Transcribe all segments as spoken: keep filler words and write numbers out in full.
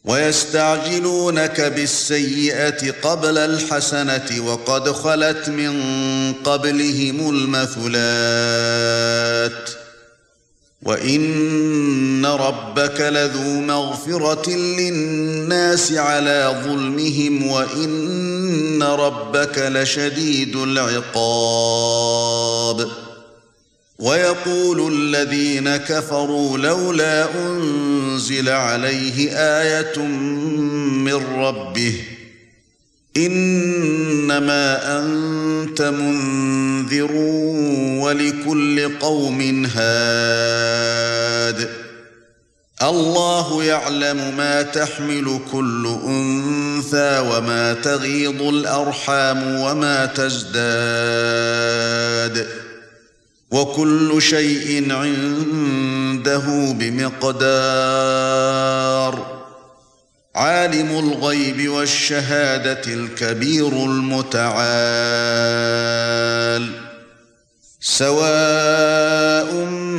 ويستعجلونك بالسيئة قبل الحسنة وقد خلت من قبلهم المثلات وإن ربك لذو مغفرة للناس على ظلمهم وإن ربك لشديد العقاب ويقول الذين كفروا لولا أنزل عليه آية من ربه إنما أنت منذر ولكل قوم هاد الله يعلم ما تحمل كل أنثى وما تغيض الأرحام وما تزداد وكل شيء عنده بمقدار عالم الغيب والشهادة الكبير المتعال سواء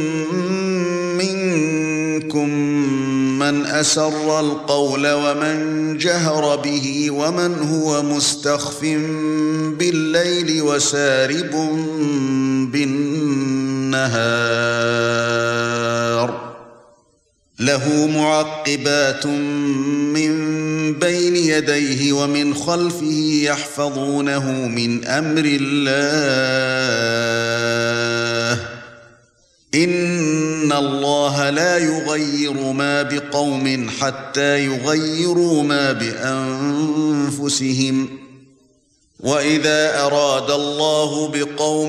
منكم من أسر القول ومن جهر به ومن هو مستخف بالليل وسارب بالنهار له معقبات من بين يديه ومن خلفه يحفظونه من أمر الله إن الله لا يغير ما بقوم حتى يغيروا ما بأنفسهم وإذا أراد الله بقوم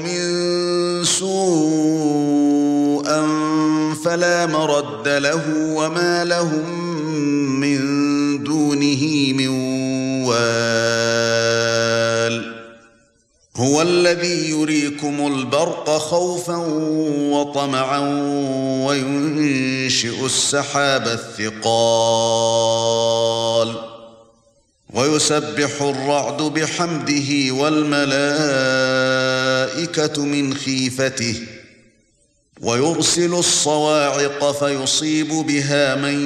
سوءا فلا مرد له وما لهم من دونه من وال هو الذي يريكم البرق خوفا وطمعا وينشئ السحاب الثقال ويسبح الرعد بحمده والملائكة من خيفته ويرسل الصواعق فيصيب بها من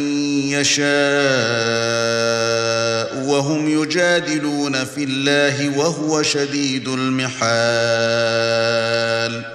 يشاء وهم يجادلون في الله وهو شديد المحال